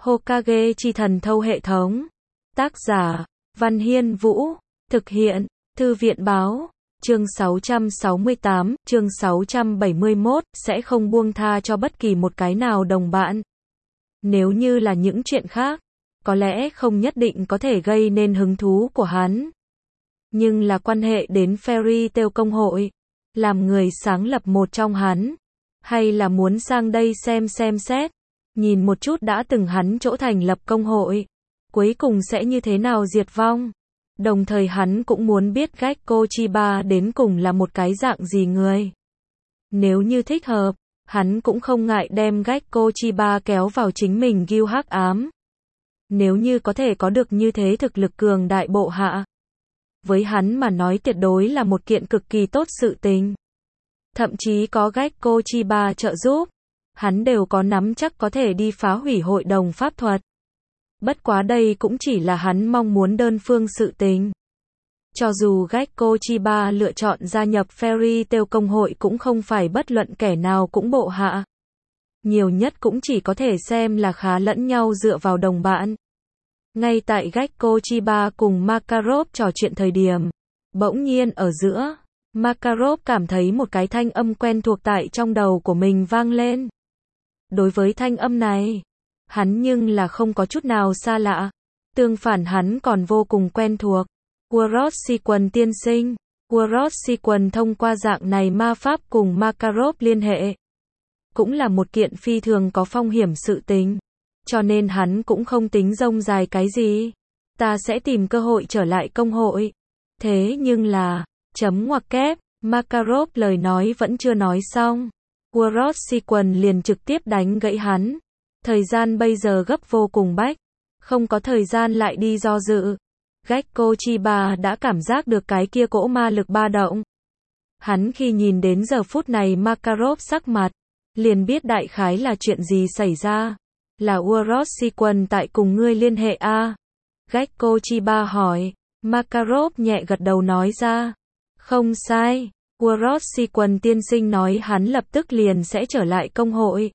Hokage chi thần thâu hệ thống. Tác giả, Văn Hiên Vũ. Thực hiện, Thư viện báo. Chương 668, chương 671, sẽ không buông tha cho bất kỳ một cái nào đồng bạn. Nếu như là những chuyện khác, có lẽ không nhất định có thể gây nên hứng thú của hắn. Nhưng là quan hệ đến Fairy Tail công hội, làm người sáng lập một trong hắn, hay là muốn sang đây xem xét, nhìn một chút đã từng hắn chỗ thành lập công hội, cuối cùng sẽ như thế nào diệt vong. Đồng thời hắn cũng muốn biết Gekko Chiba đến cùng là một cái dạng gì người. Nếu như thích hợp, hắn cũng không ngại đem Gekko Chiba kéo vào chính mình guild hắc ám. Nếu như có thể có được như thế thực lực cường đại bộ hạ, với hắn mà nói tuyệt đối là một kiện cực kỳ tốt sự tình. Thậm chí có Gekko Chiba trợ giúp, hắn đều có nắm chắc có thể đi phá hủy hội đồng pháp thuật. Bất quá đây cũng chỉ là hắn mong muốn đơn phương sự tình. Cho dù Gekko Chiba lựa chọn gia nhập Fairy Tail công hội cũng không phải bất luận kẻ nào cũng bộ hạ. Nhiều nhất cũng chỉ có thể xem là khá lẫn nhau dựa vào đồng bạn. Ngay tại Gekko Chiba cùng Makarov trò chuyện thời điểm, bỗng nhiên ở giữa, Makarov cảm thấy một cái thanh âm quen thuộc tại trong đầu của mình vang lên. Đối với thanh âm này, hắn nhưng là không có chút nào xa lạ. Tương phản hắn còn vô cùng quen thuộc. World Sequence tiên sinh. World Sequence thông qua dạng này ma pháp cùng Makarov liên hệ. Cũng là một kiện phi thường có phong hiểm sự tình. Cho nên hắn cũng không tính rông dài cái gì. Ta sẽ tìm cơ hội trở lại công hội. Thế nhưng là, chấm ngoặc kép, Makarov lời nói vẫn chưa nói xong. World Sequence liền trực tiếp đánh gãy hắn. Thời gian bây giờ gấp vô cùng bách, không có thời gian lại đi do dự. Gekko Chiba đã cảm giác được cái kia cỗ ma lực ba động. Hắn khi nhìn đến giờ phút này Makarov sắc mặt, liền biết đại khái là chuyện gì xảy ra. Là World Sequence tại cùng ngươi liên hệ a? Gekko Chiba hỏi. Makarov nhẹ gật đầu nói ra. Không sai, World Sequence tiên sinh nói hắn lập tức liền sẽ trở lại công hội.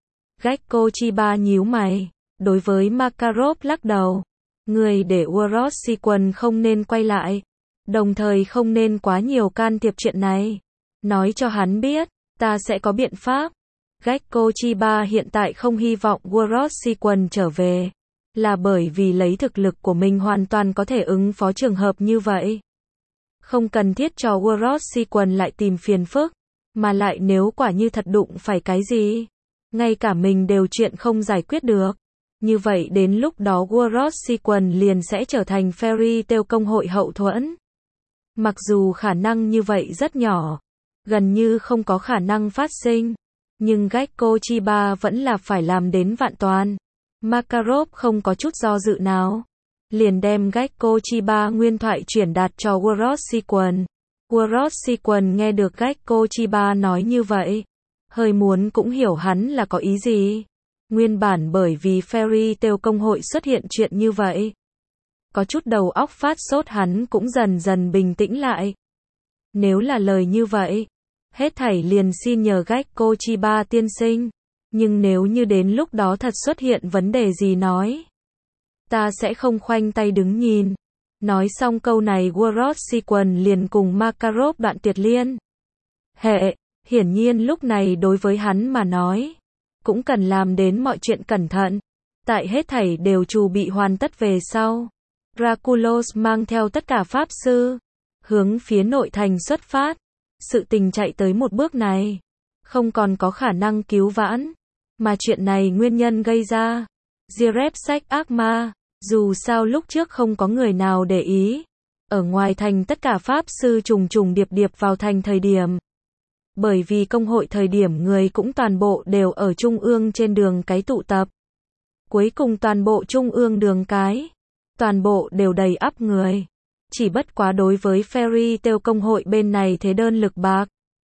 Gekko Chiba nhíu mày, đối với Makarov lắc đầu. Người để World Sequence không nên quay lại, đồng thời không nên quá nhiều can thiệp chuyện này. Nói cho hắn biết, ta sẽ có biện pháp. Gekko Chiba hiện tại không hy vọng World Sequence trở về, là bởi vì lấy thực lực của mình hoàn toàn có thể ứng phó trường hợp như vậy. Không cần thiết cho World Sequence lại tìm phiền phức, mà lại nếu quả như thật đụng phải cái gì, ngay cả mình đều chuyện không giải quyết được. Như vậy đến lúc đó World Sequence liền sẽ trở thành Fairy Tail công hội hậu thuẫn. Mặc dù khả năng như vậy rất nhỏ, gần như không có khả năng phát sinh, nhưng Gekko Chiba vẫn là phải làm đến vạn toàn. Makarov không có chút do dự nào, liền đem Gekko Chiba nguyên thoại chuyển đạt cho World Sequence. World Sequence nghe được Gekko Chiba nói như vậy, hơi muốn cũng hiểu hắn là có ý gì. Nguyên bản bởi vì Fairy Tail công hội xuất hiện chuyện như vậy, có chút đầu óc phát sốt hắn cũng dần dần bình tĩnh lại. Nếu là lời như vậy, hết thảy liền xin nhờ Gekko Chiba tiên sinh. Nhưng nếu như đến lúc đó thật xuất hiện vấn đề gì nói, ta sẽ không khoanh tay đứng nhìn. Nói xong câu này World Sequence liền cùng Makarov đoạn tuyệt liên hệ. Hiển nhiên lúc này đối với hắn mà nói, cũng cần làm đến mọi chuyện cẩn thận. Tại hết thảy đều chuẩn bị hoàn tất về sau, Draculos mang theo tất cả pháp sư, hướng phía nội thành xuất phát. Sự tình chạy tới một bước này, không còn có khả năng cứu vãn. Mà chuyện này nguyên nhân gây ra, Jireb sách ác ma, dù sao lúc trước không có người nào để ý. Ở ngoài thành tất cả pháp sư trùng trùng điệp điệp vào thành thời điểm. Bởi vì công hội thời điểm người cũng toàn bộ đều ở trung ương trên đường cái tụ tập. Cuối cùng toàn bộ trung ương đường cái, toàn bộ đều đầy ắp người. Chỉ bất quá đối với Fairy Tail công hội bên này thế đơn lực bạc.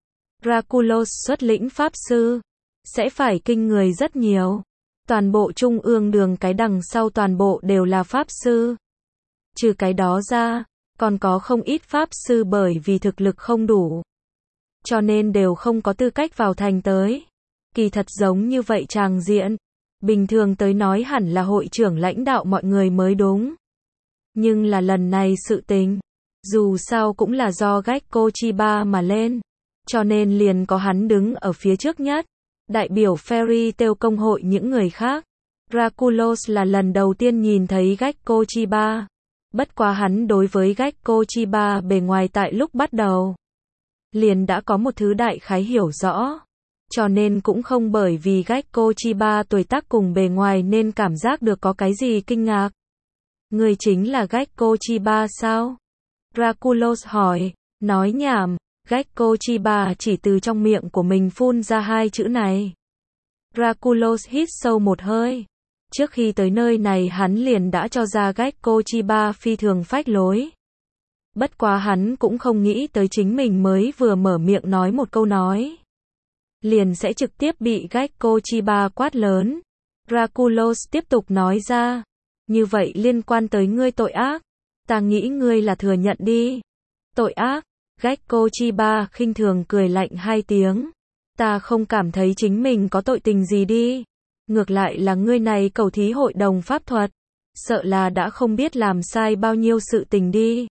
Draculos xuất lĩnh pháp sư, sẽ phải kinh người rất nhiều. Toàn bộ trung ương đường cái đằng sau toàn bộ đều là pháp sư. Trừ cái đó ra, còn có không ít pháp sư bởi vì thực lực không đủ, cho nên đều không có tư cách vào thành tới. Kỳ thật giống như vậy tràng diện, Bình thường tới nói hẳn là hội trưởng lãnh đạo mọi người mới đúng. Nhưng là lần này sự tình, dù sao cũng là do Gekko Chiba mà lên, cho nên liền có hắn đứng ở phía trước nhất, đại biểu Fairy Tail công hội những người khác. Draculos là lần đầu tiên nhìn thấy Gekko Chiba. Bất quá hắn đối với Gekko Chiba bề ngoài tại lúc bắt đầu liền đã có một thứ đại khái hiểu rõ. Cho nên cũng không bởi vì Gekko Chiba tuổi tác cùng bề ngoài nên cảm giác được có cái gì kinh ngạc. Người chính là Gekko Chiba sao? Draculos hỏi, nói nhảm, Gekko Chiba chỉ từ trong miệng của mình phun ra hai chữ này. Draculos hít sâu một hơi. Trước khi tới nơi này hắn liền đã cho ra Gekko Chiba phi thường phách lối. Bất quá hắn cũng không nghĩ tới chính mình mới vừa mở miệng nói một câu nói, liền sẽ trực tiếp bị Gekko Chiba quát lớn. Draculos tiếp tục nói ra, như vậy liên quan tới ngươi tội ác, ta nghĩ ngươi là thừa nhận đi. Tội ác? Gekko Chiba khinh thường cười lạnh hai tiếng. Ta không cảm thấy chính mình có tội tình gì đi. Ngược lại là ngươi này cầu thí hội đồng pháp thuật, sợ là đã không biết làm sai bao nhiêu sự tình đi.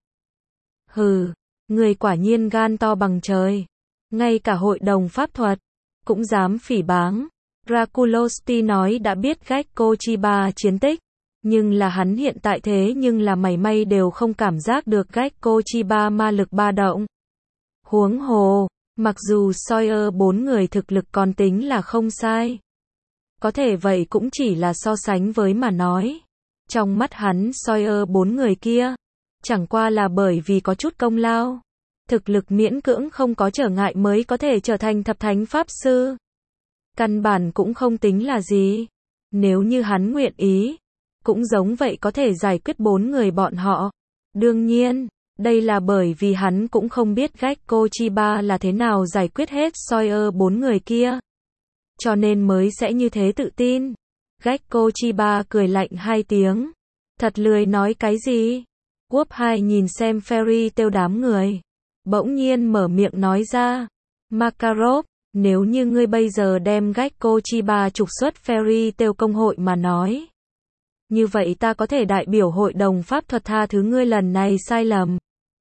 Hừ, ngươi quả nhiên gan to bằng trời. Ngay cả hội đồng pháp thuật cũng dám phỉ báng. Draculos tuy nói đã biết Gekko Chiba chiến tích, nhưng là hắn hiện tại thế nhưng là mảy may đều không cảm giác được Gekko Chiba ma lực ba động. Huống hồ, mặc dù Sawyer bốn người thực lực còn tính là không sai, có thể vậy cũng chỉ là so sánh với mà nói. Trong mắt hắn Sawyer bốn người kia, chẳng qua là bởi vì có chút công lao, thực lực miễn cưỡng không có trở ngại mới có thể trở thành thập thánh pháp sư. Căn bản cũng không tính là gì. Nếu như hắn nguyện ý, cũng giống vậy có thể giải quyết bốn người bọn họ. Đương nhiên, đây là bởi vì hắn cũng không biết Gekko Chiba là thế nào giải quyết hết Sawyer bốn người kia, cho nên mới sẽ như thế tự tin. Gekko Chiba cười lạnh hai tiếng. Thật lười nói cái gì. Quốc 2 nhìn xem Fairy Tail đám người, bỗng nhiên mở miệng nói ra. Makarov, nếu như ngươi bây giờ đem Gekko Chiba trục xuất Fairy Tail công hội mà nói, như vậy ta có thể đại biểu hội đồng pháp thuật tha thứ ngươi lần này sai lầm.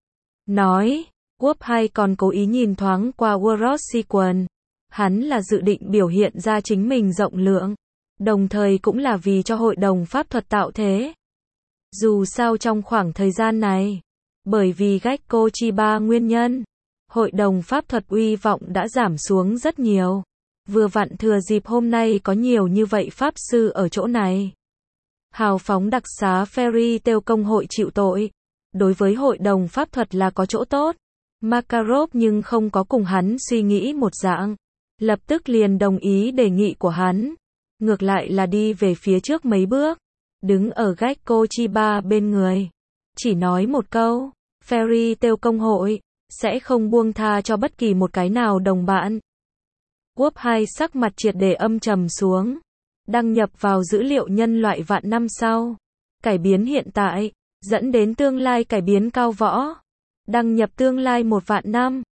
Nói, Quốc 2 còn cố ý nhìn thoáng qua World Sequence. Hắn là dự định biểu hiện ra chính mình rộng lượng, đồng thời cũng là vì cho hội đồng pháp thuật tạo thế. Dù sao trong khoảng thời gian này, bởi vì Gekko Chiba nguyên nhân, hội đồng pháp thuật uy vọng đã giảm xuống rất nhiều. Vừa vặn thừa dịp hôm nay có nhiều như vậy pháp sư ở chỗ này, hào phóng đặc xá Fairy Tail công hội chịu tội, đối với hội đồng pháp thuật là có chỗ tốt. Makarov nhưng không có cùng hắn suy nghĩ một dạng, lập tức liền đồng ý đề nghị của hắn, ngược lại là đi về phía trước mấy bước, đứng ở Gekko Chiba bên người, chỉ nói một câu, Fairy Tail công hội sẽ không buông tha cho bất kỳ một cái nào đồng bạn. Quốc 2 sắc mặt triệt để âm trầm xuống. Đăng nhập vào dữ liệu nhân loại vạn năm sau, cải biến hiện tại, dẫn đến tương lai cải biến cao võ. Đăng nhập tương lai 1 vạn năm.